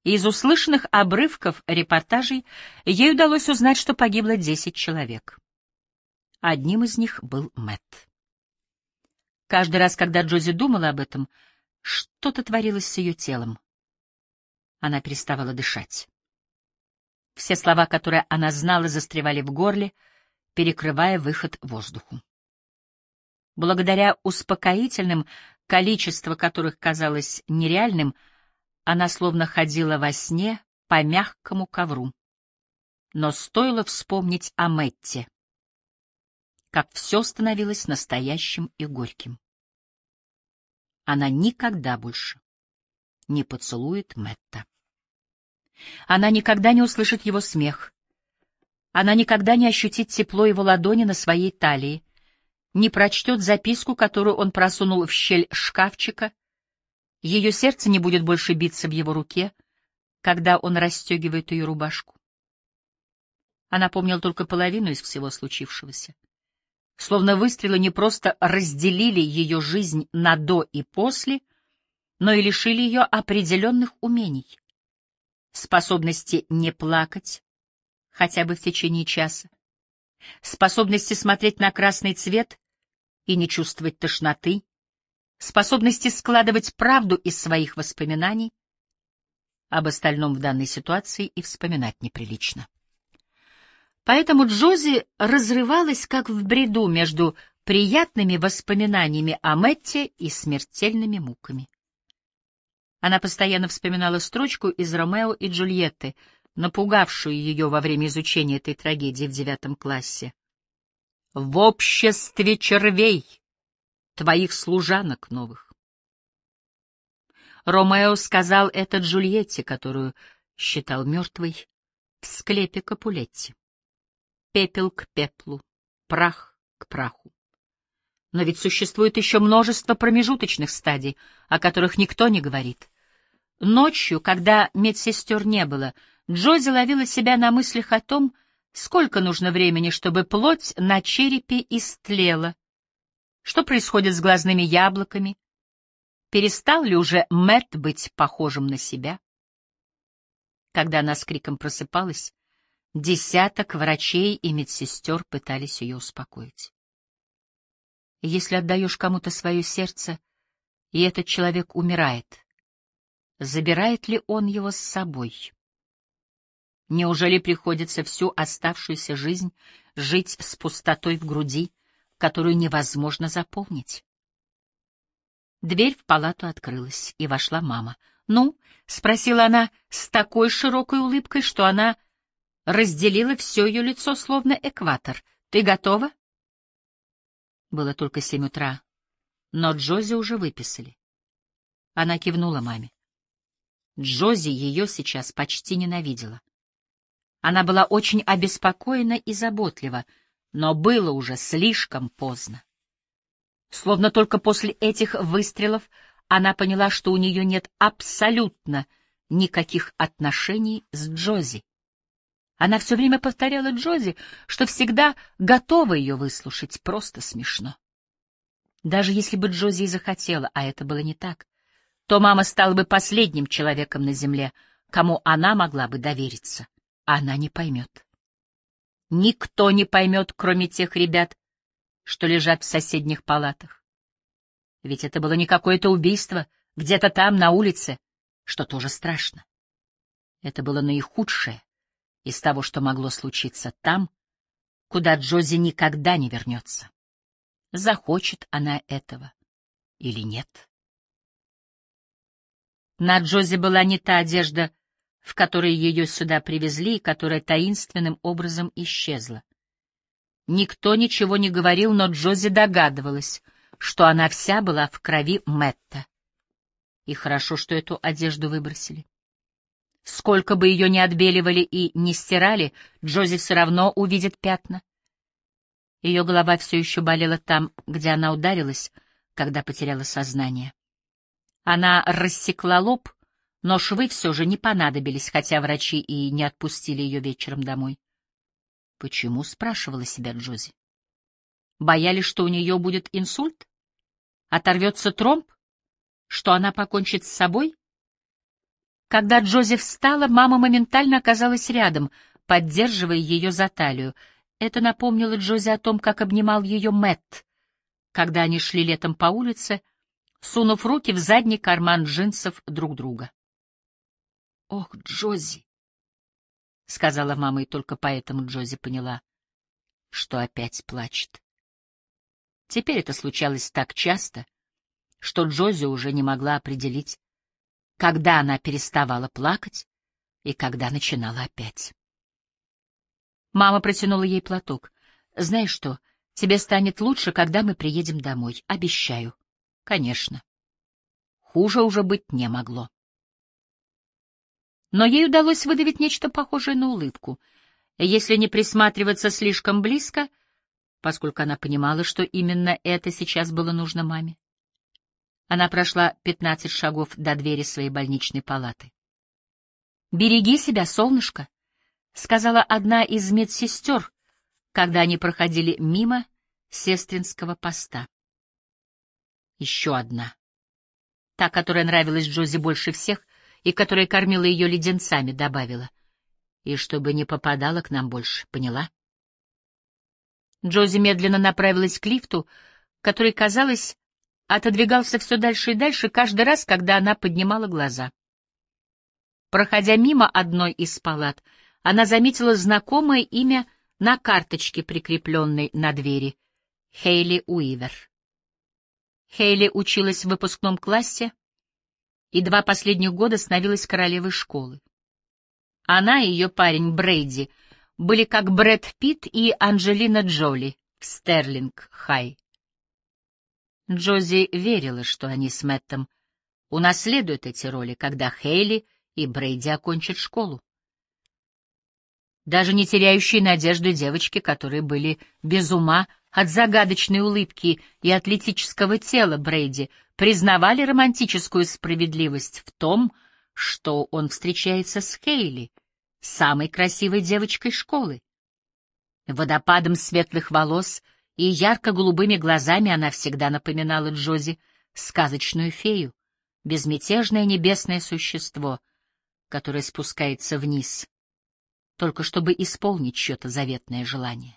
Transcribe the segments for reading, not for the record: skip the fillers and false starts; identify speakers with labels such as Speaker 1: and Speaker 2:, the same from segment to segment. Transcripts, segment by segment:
Speaker 1: Из услышанных обрывков репортажей ей удалось узнать, что погибло 10 человек. Одним из них был Мэтт. Каждый раз, когда Джози думала об этом, что-то творилось с ее телом. Она переставала дышать. Все слова, которые она знала, застревали в горле, перекрывая выход воздуху. Благодаря успокоительным, количество которых казалось нереальным, она словно ходила во сне по мягкому ковру. Но стоило вспомнить о Мэтте, как все становилось настоящим и горьким. Она никогда больше не поцелует Мэтта. Она никогда не услышит его смех. Она никогда не ощутит тепло его ладони на своей талии, не прочтет записку, которую он просунул в щель шкафчика. Ее сердце не будет больше биться в его руке, когда он расстегивает ее рубашку. Она помнила только половину из всего случившегося. Словно выстрелы не просто разделили ее жизнь на до и после, но и лишили ее определенных умений. Способности не плакать, хотя бы в течение часа, способности смотреть на красный цвет и не чувствовать тошноты, способности складывать правду из своих воспоминаний. Об остальном в данной ситуации и вспоминать неприлично. Поэтому Джози разрывалась, как в бреду, между приятными воспоминаниями о Мэтте и смертельными муками. Она постоянно вспоминала строчку из «Ромео и Джульетты», напугавшую ее во время изучения этой трагедии в 9 классе. «В обществе червей, твоих служанок новых». Ромео сказал это Джульетте, которую считал мертвой, в склепе Капулетти. Пепел к пеплу, прах к праху. Но ведь существует еще множество промежуточных стадий, о которых никто не говорит. Ночью, когда медсестер не было, Джози ловила себя на мыслях о том, сколько нужно времени, чтобы плоть на черепе истлела. Что происходит с глазными яблоками? Перестал ли уже Мэтт быть похожим на себя? Когда она с криком просыпалась, десяток врачей и медсестер пытались ее успокоить. Если отдаешь кому-то свое сердце, и этот человек умирает, забирает ли он его с собой? Неужели приходится всю оставшуюся жизнь жить с пустотой в груди, которую невозможно заполнить? Дверь в палату открылась, и вошла мама. «Ну?» — спросила она с такой широкой улыбкой, что она разделила все ее лицо, словно экватор. «Ты готова?» Было только 7 утра, но Джози уже выписали. Она кивнула маме. Джози ее сейчас почти ненавидела. Она была очень обеспокоена и заботлива, но было уже слишком поздно. Словно только после этих выстрелов она поняла, что у нее нет абсолютно никаких отношений с Джози. Она все время повторяла Джози, что всегда готова ее выслушать. Просто смешно. Даже если бы Джози и захотела, а это было не так, то мама стала бы последним человеком на земле, кому она могла бы довериться. Она не поймет. Никто не поймет, кроме тех ребят, что лежат в соседних палатах. Ведь это было не какое-то убийство где-то там, на улице, что тоже страшно. Это было наихудшее из того, что могло случиться там, куда Джози никогда не вернется. Захочет она этого или нет. На Джози была не та одежда, в которой ее сюда привезли и которая таинственным образом исчезла. Никто ничего не говорил, но Джози догадывалась, что она вся была в крови Мэтта. И хорошо, что эту одежду выбросили. Сколько бы ее ни отбеливали и не стирали, Джози все равно увидит пятна. Ее голова все еще болела там, где она ударилась, когда потеряла сознание. Она рассекла лоб, но швы все же не понадобились, хотя врачи и не отпустили ее вечером домой. «Почему?» — спрашивала себя Джози. Боялись, что у нее будет инсульт? Оторвется тромб? Что она покончит с собой? Когда Джози встала, мама моментально оказалась рядом, поддерживая ее за талию. Это напомнило Джози о том, как обнимал ее Мэтт, когда они шли летом по улице, сунув руки в задний карман джинсов друг друга. «Ох, Джози!» — сказала мама, и только поэтому Джози поняла, что опять плачет. Теперь это случалось так часто, что Джози уже не могла определить, когда она переставала плакать и когда начинала опять. Мама протянула ей платок. «Знаешь что, тебе станет лучше, когда мы приедем домой. Обещаю». «Конечно». Хуже уже быть не могло. Но ей удалось выдавить нечто похожее на улыбку. Если не присматриваться слишком близко, поскольку она понимала, что именно это сейчас было нужно маме. Она прошла 15 шагов до двери своей больничной палаты. «Береги себя, солнышко», — сказала одна из медсестер, когда они проходили мимо сестринского поста. Еще одна. Та, которая нравилась Джози больше всех и которая кормила ее леденцами, добавила. «И чтобы не попадала к нам больше, поняла?» Джози медленно направилась к лифту, который, казалось, отодвигался все дальше и дальше каждый раз, когда она поднимала глаза. Проходя мимо одной из палат, она заметила знакомое имя на карточке, прикрепленной на двери — Хейли Уивер. Хейли училась в выпускном классе и 2 последних года становилась королевой школы. Она и ее парень Брейди были как Брэд Питт и Анджелина Джоли в Стерлинг-Хай. Джози верила, что они с Мэттом унаследуют эти роли, когда Хейли и Брейди окончат школу. Даже не теряющие надежды девочки, которые были без ума от загадочной улыбки и атлетического тела Брейди, признавали романтическую справедливость в том, что он встречается с Хейли, самой красивой девочкой школы. Водопадом светлых волос и ярко-голубыми глазами она всегда напоминала Джози сказочную фею, безмятежное небесное существо, которое спускается вниз, только чтобы исполнить чье-то заветное желание.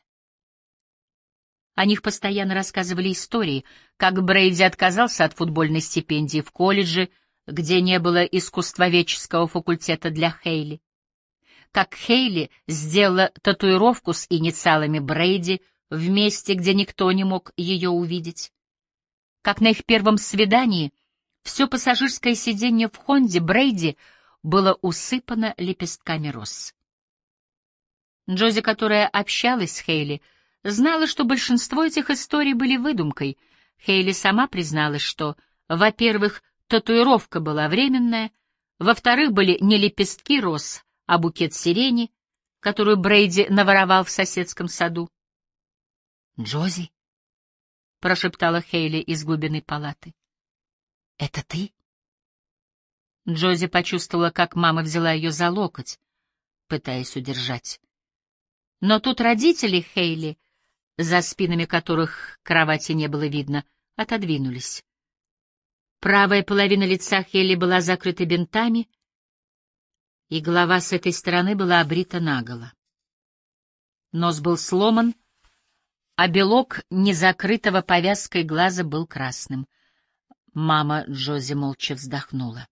Speaker 1: О них постоянно рассказывали истории, как Брейди отказался от футбольной стипендии в колледже, где не было искусствоведческого факультета для Хейли, как Хейли сделала татуировку с инициалами Брейди в месте, где никто не мог ее увидеть, как на их первом свидании все пассажирское сиденье в Хонде Брейди было усыпано лепестками роз. Джози, которая общалась с Хейли, знала, что большинство этих историй были выдумкой. Хейли сама призналась, что, во-первых, татуировка была временная, во-вторых, были не лепестки роз, а букет сирени, которую Брейди наворовал в соседском саду. «Джози», — прошептала Хейли из глубины палаты, — «это ты?» Джози почувствовала, как мама взяла ее за локоть, пытаясь удержать. Но тут родители Хейли, за спинами которых кровати не было видно, отодвинулись. Правая половина лица Хейли была закрыта бинтами, и голова с этой стороны была обрита наголо. Нос был сломан, а белок незакрытого повязкой глаза был красным. Мама Джози молча вздохнула.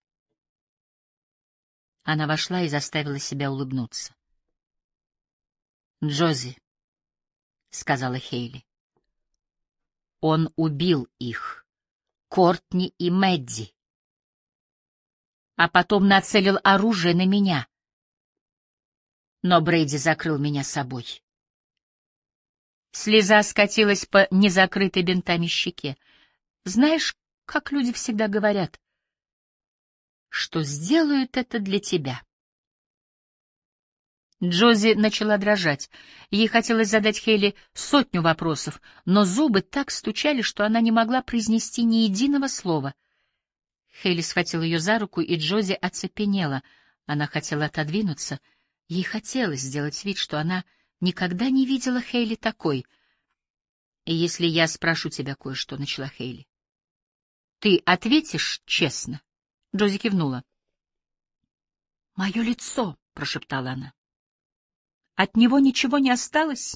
Speaker 1: Она вошла и заставила себя улыбнуться. «Джози», — сказала Хейли, — «он убил их, Кортни и Мэдди, а потом нацелил оружие на меня. Но Брейди закрыл меня собой». Слеза скатилась по незакрытой бинтами щеке. «Знаешь, как люди всегда говорят, что сделают это для тебя?» Джози начала дрожать. Ей хотелось задать Хейли 100 вопросов, но зубы так стучали, что она не могла произнести ни единого слова. Хейли схватила ее за руку, и Джози оцепенела. Она хотела отодвинуться. Ей хотелось сделать вид, что она никогда не видела Хейли такой. «И если я спрошу тебя кое-что», — начала Хейли, — «ты ответишь честно?» Джози кивнула. «Мое лицо!» — прошептала она. «От него ничего не осталось?»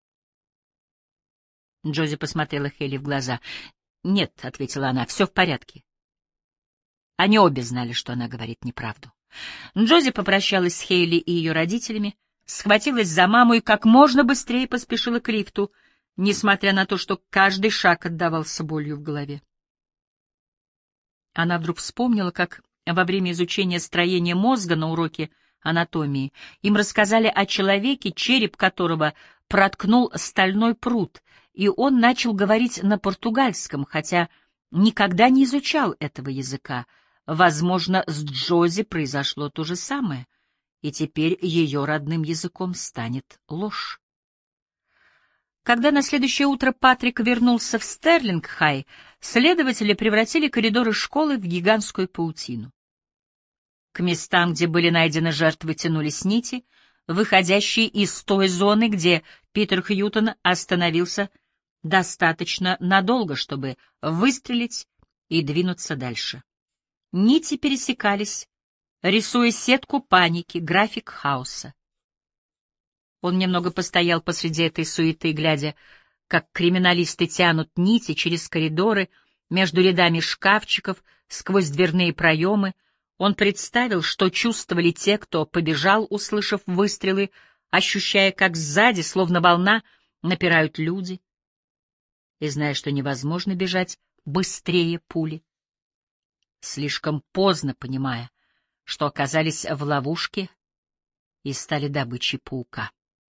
Speaker 1: Джози посмотрела Хейли в глаза. «Нет», — ответила она, — «все в порядке». Они обе знали, что она говорит неправду. Джози попрощалась с Хейли и ее родителями, схватилась за маму и как можно быстрее поспешила к лифту, несмотря на то, что каждый шаг отдавался болью в голове. Она вдруг вспомнила, как во время изучения строения мозга на уроке анатомии им рассказали о человеке, череп которого проткнул стальной прут, и он начал говорить на португальском, хотя никогда не изучал этого языка. Возможно, с Джози произошло то же самое, и теперь ее родным языком станет ложь. Когда на следующее утро Патрик вернулся в Стерлинг-Хай, следователи превратили коридоры школы в гигантскую паутину. К местам, где были найдены жертвы, тянулись нити, выходящие из той зоны, где Питер Хьютон остановился достаточно надолго, чтобы выстрелить и двинуться дальше. Нити пересекались, рисуя сетку паники, график хаоса. Он немного постоял посреди этой суеты, глядя, как криминалисты тянут нити через коридоры, между рядами шкафчиков, сквозь дверные проемы. Он представил, что чувствовали те, кто побежал, услышав выстрелы, ощущая, как сзади, словно волна, напирают люди, и зная, что невозможно бежать быстрее пули. Слишком поздно понимая, что оказались в ловушке и стали добычей паука.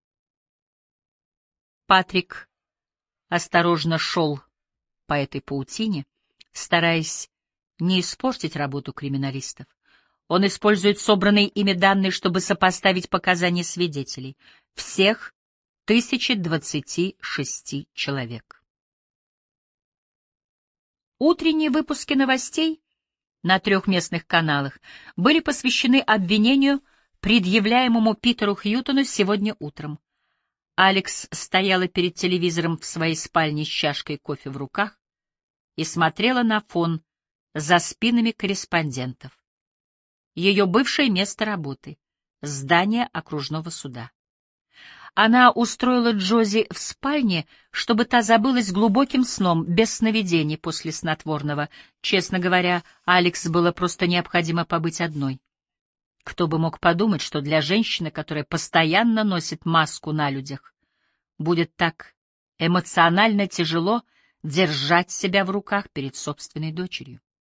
Speaker 1: Патрик осторожно шел по этой паутине, стараясь не испортить работу криминалистов. Он использует собранные ими данные, чтобы сопоставить показания свидетелей. Всех 1026 человек. Утренние выпуски новостей на 3 местных каналах были посвящены обвинению, предъявляемому Питеру Хьютону сегодня утром. Алекс стояла перед телевизором в своей спальне с чашкой кофе в руках и смотрела на фон за спинами корреспондентов. Ее бывшее место работы — здание окружного суда. Она устроила Джози в спальне, чтобы та забылась глубоким сном, без сновидений после снотворного. Честно говоря, Алекс было просто необходимо побыть одной. Кто бы мог подумать, что для женщины, которая постоянно носит маску на людях, будет так эмоционально тяжело держать себя в руках перед собственной дочерью.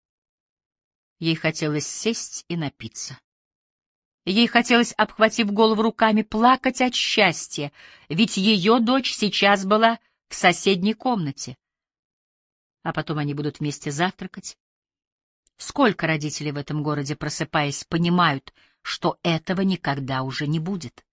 Speaker 1: Ей хотелось сесть и напиться. Ей хотелось, обхватив голову руками, плакать от счастья, ведь ее дочь сейчас была в соседней комнате. А потом они будут вместе завтракать. Сколько родителей в этом городе, просыпаясь, понимают, что этого никогда уже не будет?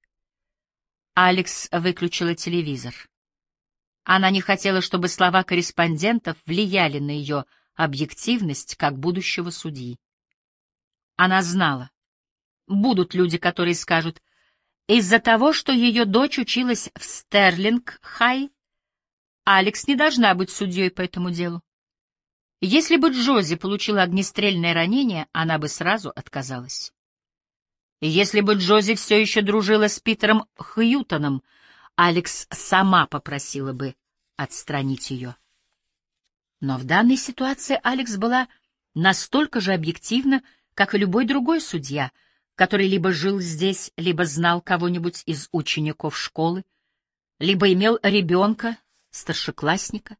Speaker 1: Алекс выключила телевизор. Она не хотела, чтобы слова корреспондентов влияли на ее объективность как будущего судьи. Она знала, будут люди, которые скажут: из-за того, что ее дочь училась в Стерлинг-Хай, Алекс не должна быть судьей по этому делу. Если бы Джози получила огнестрельное ранение, она бы сразу отказалась. Если бы Джози все еще дружила с Питером Хьютоном, Алекс сама попросила бы отстранить ее. Но в данной ситуации Алекс была настолько же объективна, как и любой другой судья, который либо жил здесь, либо знал кого-нибудь из учеников школы, либо имел ребенка, старшеклассника.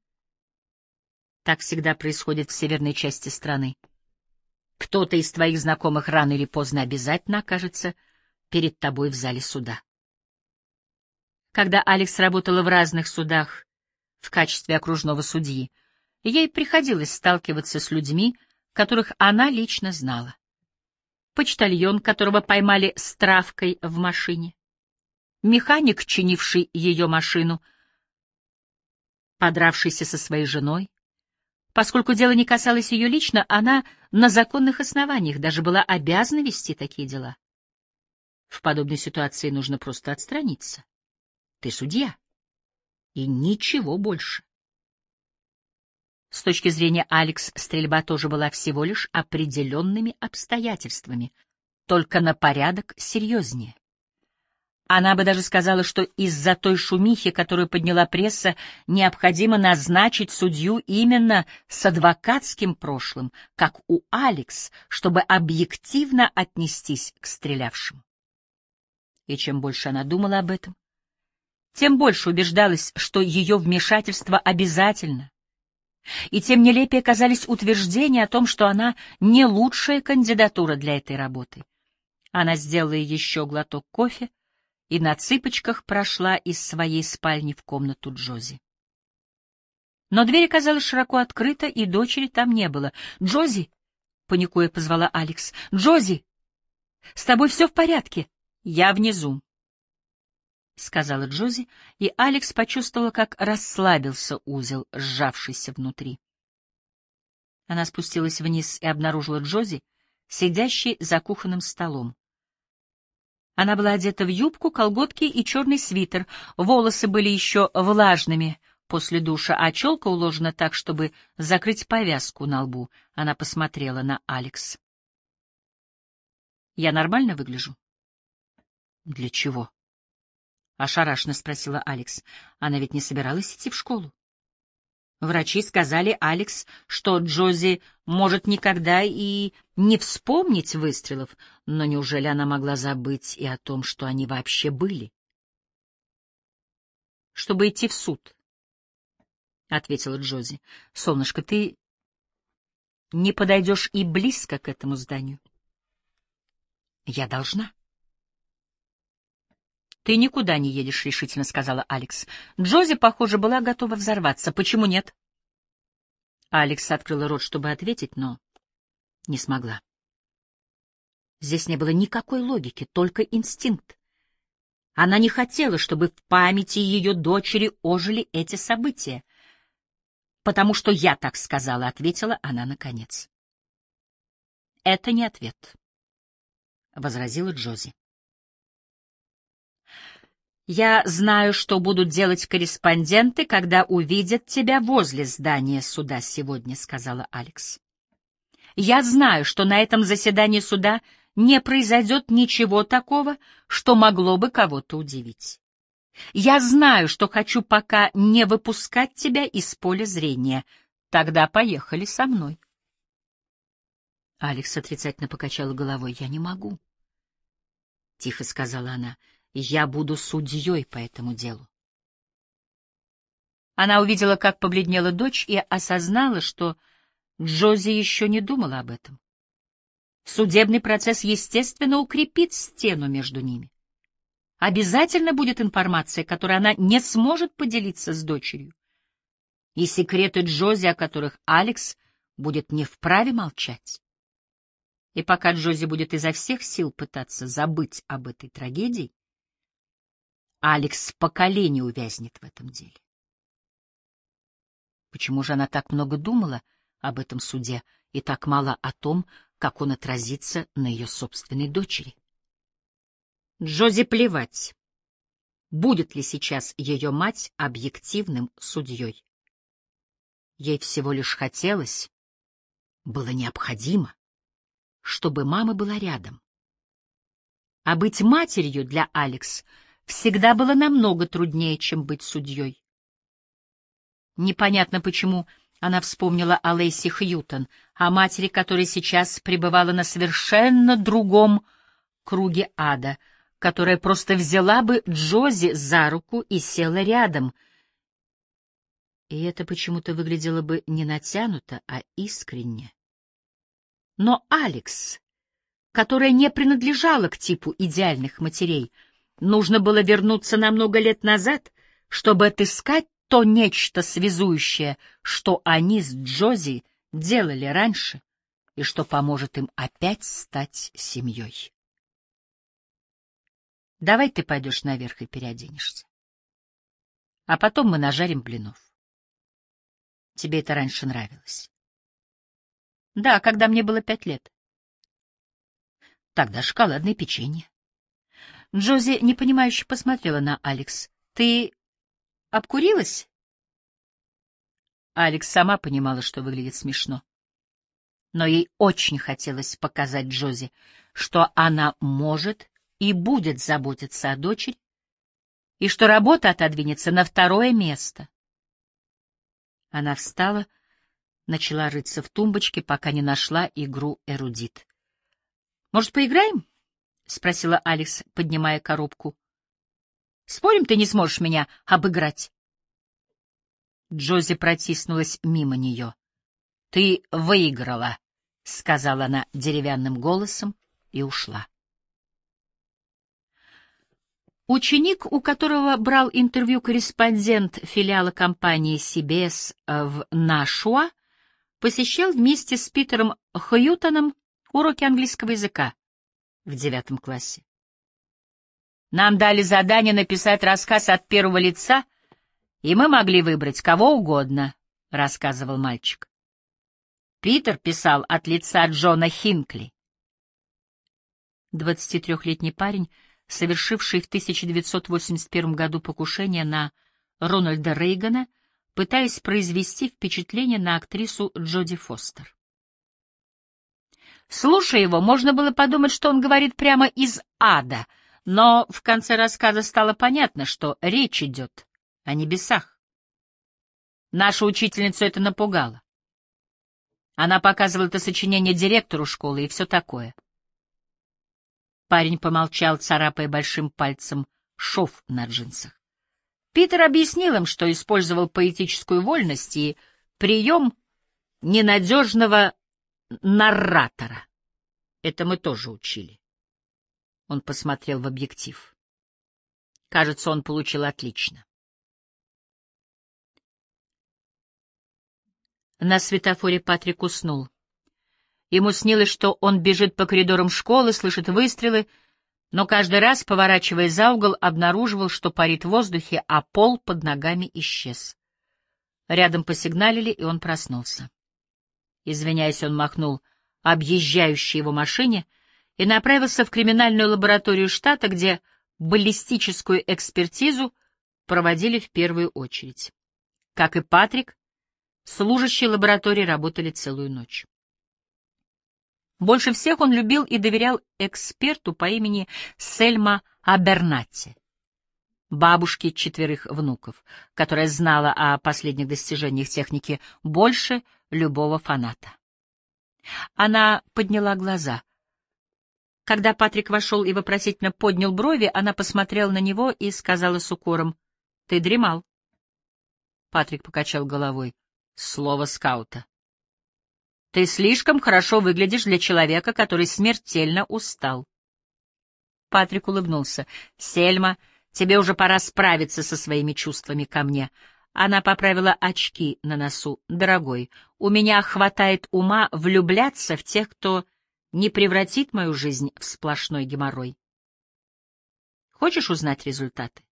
Speaker 1: Так всегда происходит в северной части страны. Кто-то из твоих знакомых рано или поздно обязательно окажется перед тобой в зале суда. Когда Алекс работала в разных судах в качестве окружного судьи, ей приходилось сталкиваться с людьми, которых она лично знала. Почтальон, которого поймали с травкой в машине, механик, чинивший ее машину, подравшийся со своей женой. Поскольку дело не касалось ее лично, она на законных основаниях даже была обязана вести такие дела. В подобной ситуации нужно просто отстраниться. Ты судья. И ничего больше. С точки зрения Алекс, стрельба тоже была всего лишь определенными обстоятельствами. только на порядок серьезнее. Она бы даже сказала, что из-за той шумихи, которую подняла пресса, необходимо назначить судью именно с адвокатским прошлым, как у Алекс, чтобы объективно отнестись к стрелявшим. И чем больше она думала об этом, тем больше убеждалась, что ее вмешательство обязательно, и тем нелепее казались утверждения о том, что она не лучшая кандидатура для этой работы. Она сделала еще глоток кофе и на цыпочках прошла из своей спальни в комнату Джози. Но дверь оказалась широко открыта, и дочери там не было. «Джози!» — паникуя позвала Алекс. «Джози! С тобой все в порядке?» «Я внизу», — сказала Джози, и Алекс почувствовала, как расслабился узел, сжавшийся внутри. Она спустилась вниз и обнаружила Джози, сидящей за кухонным столом. Она была одета в юбку, колготки и черный свитер, волосы были еще влажными после душа, а челка уложена так, чтобы закрыть повязку на лбу. Она посмотрела на Алекс. «Я нормально выгляжу?» «Для чего?» — ошарашенно спросила Алекс. Она ведь не собиралась идти в школу. Врачи сказали Алекс, что Джози может никогда и не вспомнить выстрелов, но неужели она могла забыть и о том, что они вообще были? «Чтобы идти в суд», — ответила Джози. «Солнышко, ты не подойдешь и близко к этому зданию». «Я должна». «Ты никуда не едешь», — решительно сказала Алекс. Джози, похоже, была готова взорваться. «Почему нет?» Алекс открыла рот, чтобы ответить, но не смогла. Здесь не было никакой логики, только инстинкт. Она не хотела, чтобы в памяти ее дочери ожили эти события. «Потому что я так сказала», — ответила она наконец. «Это не ответ», — возразила Джози. «Я знаю, что будут делать корреспонденты, когда увидят тебя возле здания суда сегодня», — сказала Алекс. «Я знаю, что на этом заседании суда не произойдет ничего такого, что могло бы кого-то удивить. Я знаю, что хочу пока не выпускать тебя из поля зрения. Тогда поехали со мной». Алекс отрицательно покачала головой. «Я не могу», — тихо сказала она. «Я буду судьей по этому делу». Она увидела, как побледнела дочь, и осознала, что Джози еще не думала об этом. Судебный процесс, естественно, укрепит стену между ними. Обязательно будет информация, которой она не сможет поделиться с дочерью. И секреты Джози, о которых Алекс будет не вправе молчать. И пока Джози будет изо всех сил пытаться забыть об этой трагедии, Алекс с поколения увязнет в этом деле. Почему же она так много думала об этом суде и так мало о том, как он отразится на ее собственной дочери? Джози плевать, будет ли сейчас ее мать объективным судьей. Ей всего лишь хотелось, было необходимо, чтобы мама была рядом. А быть матерью для Алекс всегда было намного труднее, чем быть судьей. Непонятно почему она вспомнила о Лейси Хьютон, о матери, которая сейчас пребывала на совершенно другом круге ада, которая просто взяла бы Джози за руку и села рядом. И это почему-то выглядело бы не натянуто, а искренне. Но Алекс, которая не принадлежала к типу идеальных матерей, нужно было вернуться на много лет назад, чтобы отыскать то нечто связующее, что они с Джози делали раньше, и что поможет им опять стать семьей. «Давай ты пойдешь наверх и переоденешься. А потом мы нажарим блинов. Тебе это раньше нравилось». «Да, когда мне было 5 лет». «Тогда шоколадное печенье». Джози непонимающе посмотрела на Алекс. «Ты обкурилась?» Алекс сама понимала, что выглядит смешно. Но ей очень хотелось показать Джози, что она может и будет заботиться о дочери, и что работа отодвинется на второе место. Она встала, начала рыться в тумбочке, пока не нашла игру «Эрудит». «Может, поиграем?» — спросила Алекс, поднимая коробку. «Спорим, ты не сможешь меня обыграть?» Джози протиснулась мимо нее. «Ты выиграла», — сказала она деревянным голосом и ушла. Ученик, у которого брал интервью корреспондент филиала компании CBS в Нашуа, посещал вместе с Питером Хьютоном уроки английского языка в 9 классе. «Нам дали задание написать рассказ от первого лица, и мы могли выбрать кого угодно», — рассказывал мальчик. Питер писал от лица Джона Хинкли. 23-летний парень, совершивший в 1981 году покушение на Рональда Рейгана, пытаясь произвести впечатление на актрису Джоди Фостер. Слушая его, можно было подумать, что он говорит прямо из ада, но в конце рассказа стало понятно, что речь идет о небесах. Нашу учительницу это напугало. Она показывала это сочинение директору школы и все такое. Парень помолчал, царапая большим пальцем шов на джинсах. Питер объяснил им, что использовал поэтическую вольность и прием ненадежного нарратора. Это мы тоже учили. Он посмотрел в объектив. Кажется, он получил отлично. На светофоре Патрик уснул. Ему снилось, что он бежит по коридорам школы, слышит выстрелы, но каждый раз, поворачивая за угол, обнаруживал, что парит в воздухе, а пол под ногами исчез. Рядом посигналили, и он проснулся. Извиняясь, он махнул объезжающей его машине и направился в криминальную лабораторию штата, где баллистическую экспертизу проводили в первую очередь. Как и Патрик, служащие лаборатории работали целую ночь. Больше всех он любил и доверял эксперту по имени Сельма Абернатти, бабушке 4 внуков, которая знала о последних достижениях техники больше любого фаната. Она подняла глаза. Когда Патрик вошел и вопросительно поднял брови, она посмотрела на него и сказала с укором: «Ты дремал». Патрик покачал головой. Слово скаута. «Ты слишком хорошо выглядишь для человека, который смертельно устал». Патрик улыбнулся. «Сельма, тебе уже пора справиться со своими чувствами ко мне». Она поправила очки на носу. «Дорогой, у меня хватает ума влюбляться в тех, кто не превратит мою жизнь в сплошной геморрой. Хочешь узнать результаты?»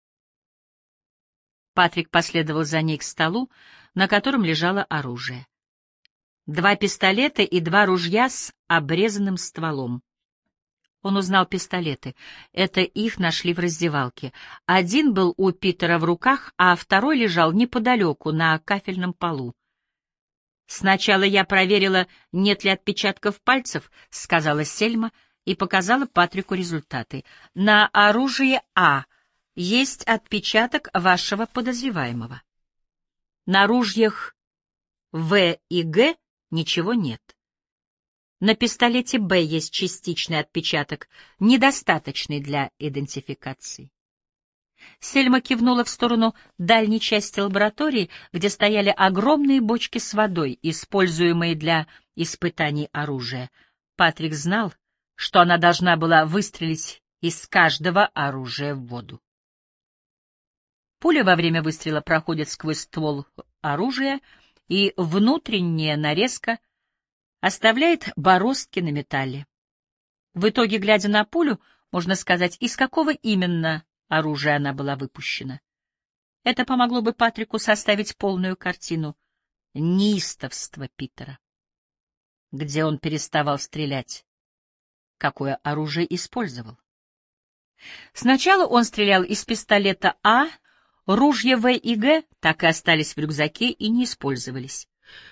Speaker 1: Патрик последовал за ней к столу, на котором лежало оружие. 2 пистолета и 2 ружья с обрезанным стволом. Он узнал пистолеты. Это их нашли в раздевалке. Один был у Питера в руках, а второй лежал неподалеку, на кафельном полу. «Сначала я проверила, нет ли отпечатков пальцев», — сказала Сельма и показала Патрику результаты. «На оружии А есть отпечаток вашего подозреваемого. На ружьях В и Г ничего нет. На пистолете Б есть частичный отпечаток, недостаточный для идентификации». Сельма кивнула в сторону дальней части лаборатории, где стояли огромные бочки с водой, используемые для испытаний оружия. Патрик знал, что она должна была выстрелить из каждого оружия в воду. Пуля во время выстрела проходит сквозь ствол оружия, и внутренняя нарезка оставляет бороздки на металле. В итоге, глядя на пулю, можно сказать, из какого именно оружия она была выпущена. Это помогло бы Патрику составить полную картину неистовства Питера. Где он переставал стрелять? Какое оружие использовал? Сначала он стрелял из пистолета А, ружья В и Г так и остались в рюкзаке и не использовались.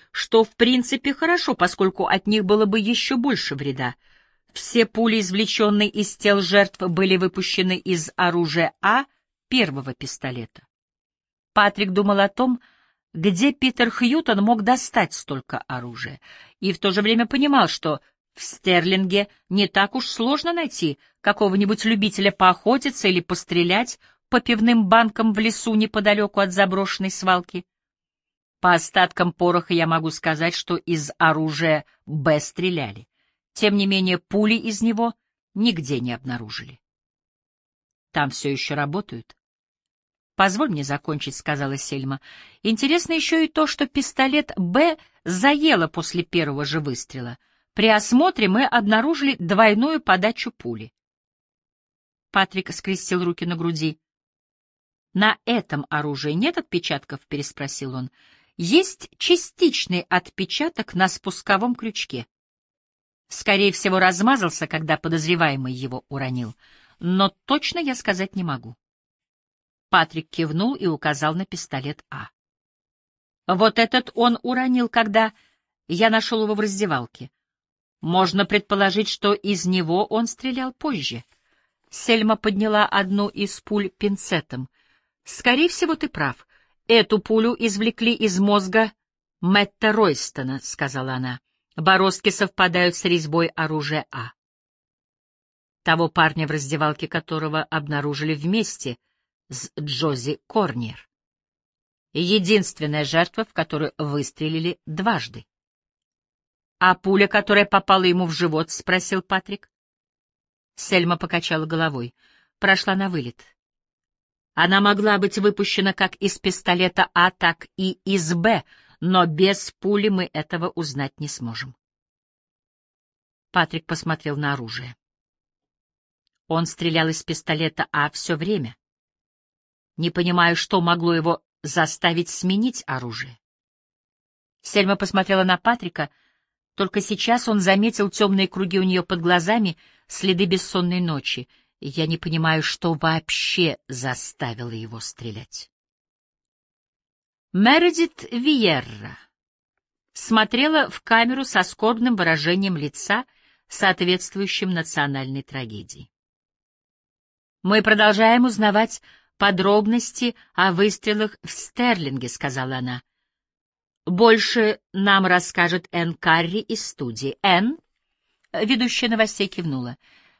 Speaker 1: что в принципе хорошо, поскольку от них было бы еще больше вреда. Все пули, извлеченные из тел жертв, были выпущены из оружия первого пистолета. Патрик думал о том, где Питер Хьютон мог достать столько оружия, и в то же время понимал, что в Стерлинге не так уж сложно найти какого-нибудь любителя поохотиться или пострелять по пивным банкам в лесу неподалеку от заброшенной свалки. По остаткам пороха я могу сказать, что из оружия Б стреляли. Тем не менее, пули из него нигде не обнаружили. Там все еще работают. «Позволь мне закончить», — сказала Сельма. «Интересно еще и то, что пистолет Б заело после первого же выстрела. При осмотре мы обнаружили двойную подачу пули». Патрик скрестил руки на груди. «На этом оружии нет отпечатков?» — переспросил он. «Есть частичный отпечаток на спусковом крючке. Скорее всего, размазался, когда подозреваемый его уронил. Но точно я сказать не могу». Патрик кивнул и указал на пистолет А. «Вот этот он уронил, когда я нашел его в раздевалке. Можно предположить, что из него он стрелял позже». Сельма подняла одну из пуль пинцетом. «Скорее всего, ты прав. Эту пулю извлекли из мозга Мэтта Ройстона», — сказала она. «Бороздки совпадают с резьбой оружия А. Того парня, в раздевалке которого обнаружили вместе с Джози Корнер. Единственная жертва, в которую выстрелили дважды». «А пуля, которая попала ему в живот?» — спросил Патрик. Сельма покачала головой. «Прошла на вылет. Она могла быть выпущена как из пистолета А, так и из Б, но без пули мы этого узнать не сможем». Патрик посмотрел на оружие. Он стрелял из пистолета А все время. Не понимаю, что могло его заставить сменить оружие. Сельма посмотрела на Патрика. Только сейчас он заметил темные круги у нее под глазами, следы бессонной ночи. Я не понимаю, что вообще заставило его стрелять. Мередит Виерра смотрела в камеру со скорбным выражением лица, соответствующим национальной трагедии. «Мы продолжаем узнавать подробности о выстрелах в Стерлинге», — сказала она. «Больше нам расскажет Энн Карри из студии». «Энн?» — ведущая новостей кивнула.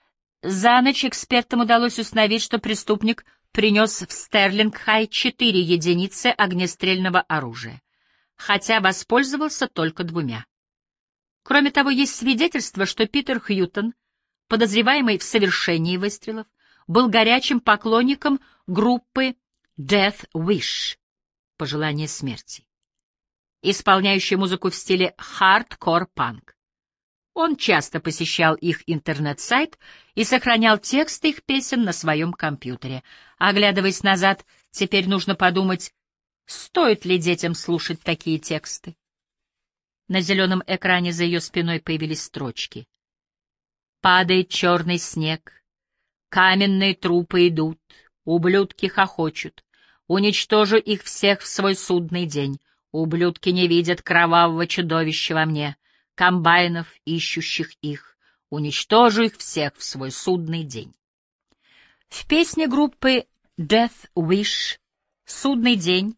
Speaker 1: «За ночь экспертам удалось установить, что преступник принес в Стерлинг-Хай 4 единицы огнестрельного оружия, хотя воспользовался только 2. Кроме того, есть свидетельство, что Питер Хьютон, подозреваемый в совершении выстрелов, был горячим поклонником группы Death Wish — «Пожелание смерти», исполняющей музыку в стиле хардкор-панк. Он часто посещал их интернет-сайт и сохранял тексты их песен на своем компьютере. Оглядываясь назад, теперь нужно подумать, стоит ли детям слушать такие тексты. На зеленом экране за ее спиной появились строчки. «Падает черный снег, каменные трупы идут, ублюдки хохочут, уничтожу их всех в свой судный день. Ублюдки не видят кровавого чудовища во мне, комбайнов, ищущих их. Уничтожу их всех в свой судный день». В песне группы Death Wish «Судный день»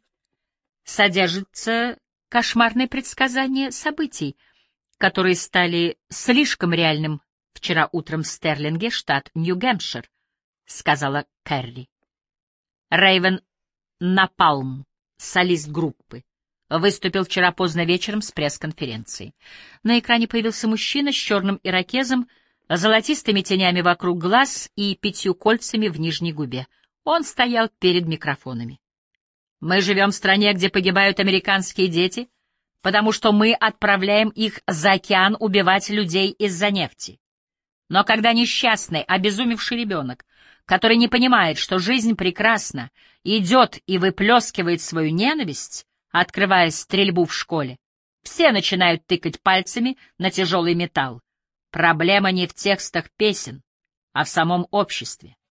Speaker 1: содержится кошмарное предсказание событий, которые стали слишком реальным вчера утром в Стерлинге, штат Нью-Гэмпшир, — сказала Кэрри. Рэйвен Напалм, солист группы, выступил вчера поздно вечером с пресс-конференцией. На экране появился мужчина с черным ирокезом, золотистыми тенями вокруг глаз и 5 кольцами в нижней губе. Он стоял перед микрофонами. «Мы живем в стране, где погибают американские дети, потому что мы отправляем их за океан убивать людей из-за нефти. Но когда несчастный, обезумевший ребенок, который не понимает, что жизнь прекрасна, идет и выплескивает свою ненависть, открывая стрельбу в школе, все начинают тыкать пальцами на тяжелый металл. Проблема не в текстах песен, а в самом обществе.